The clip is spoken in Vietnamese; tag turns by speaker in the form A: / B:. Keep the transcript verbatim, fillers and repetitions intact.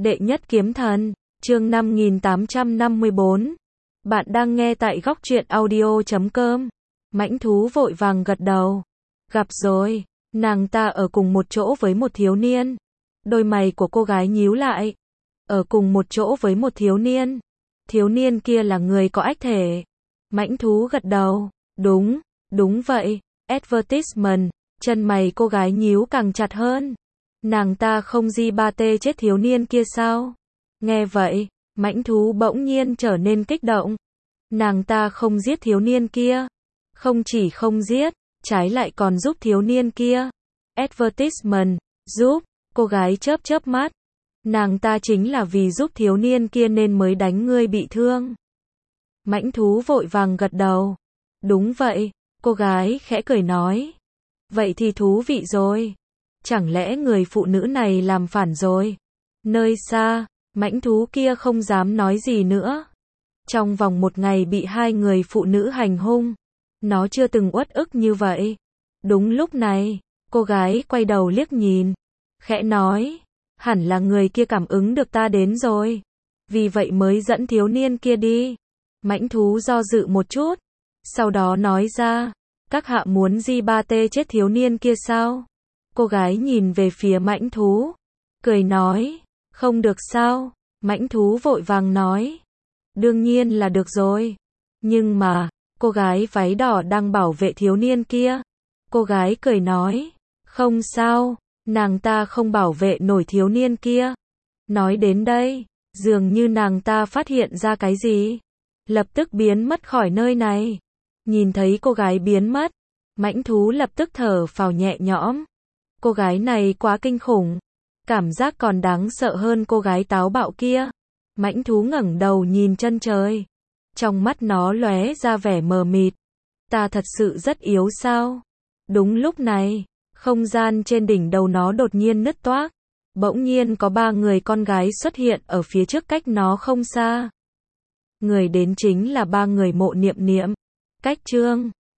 A: Đệ nhất kiếm thần, chương năm nghìn tám trăm năm mươi bốn. Bạn đang nghe tại góc truyện audio chấm com. Mãnh thú vội vàng gật đầu. Gặp rồi, nàng ta ở cùng một chỗ với một thiếu niên. Đôi mày của cô gái nhíu lại. Ở cùng một chỗ với một thiếu niên. Thiếu niên kia là người có ách thể. Mãnh thú gật đầu. Đúng, đúng vậy. Advertisement. Chân mày cô gái nhíu càng chặt hơn. Nàng ta không di ba tê chết thiếu niên kia sao? Nghe vậy, mãnh thú bỗng nhiên trở nên kích động. Nàng ta không giết thiếu niên kia. Không chỉ không giết, trái lại còn giúp thiếu niên kia. Advertisement, giúp, cô gái chớp chớp mắt. Nàng ta chính là vì giúp thiếu niên kia nên mới đánh ngươi bị thương. Mãnh thú vội vàng gật đầu. Đúng vậy, cô gái khẽ cười nói. Vậy thì thú vị rồi. Chẳng lẽ người phụ nữ này làm phản rồi? Nơi xa, mãnh thú kia không dám nói gì nữa. Trong vòng một ngày bị hai người phụ nữ hành hung, nó chưa từng uất ức như vậy. Đúng lúc này, cô gái quay đầu liếc nhìn, khẽ nói, hẳn là người kia cảm ứng được ta đến rồi, vì vậy mới dẫn thiếu niên kia đi. Mãnh thú do dự một chút, sau đó nói ra, các hạ muốn di ba tê chết thiếu niên kia sao? Cô gái nhìn về phía mãnh thú, cười nói, không được sao? Mãnh thú vội vàng nói, đương nhiên là được rồi. Nhưng mà, cô gái váy đỏ đang bảo vệ thiếu niên kia. Cô gái cười nói, không sao, nàng ta không bảo vệ nổi thiếu niên kia. Nói đến đây, dường như nàng ta phát hiện ra cái gì, lập tức biến mất khỏi nơi này. Nhìn thấy cô gái biến mất, mãnh thú lập tức thở phào nhẹ nhõm. Cô gái này quá kinh khủng, cảm giác còn đáng sợ hơn cô gái táo bạo kia. Mãnh thú ngẩng đầu nhìn chân trời, trong mắt nó lóe ra vẻ mờ mịt. Ta thật sự rất yếu sao? Đúng lúc này, không gian trên đỉnh đầu nó đột nhiên nứt toác. Bỗng nhiên có ba người con gái xuất hiện ở phía trước cách nó không xa. Người đến chính là ba người Mộ Niệm Niệm, Cách Trương,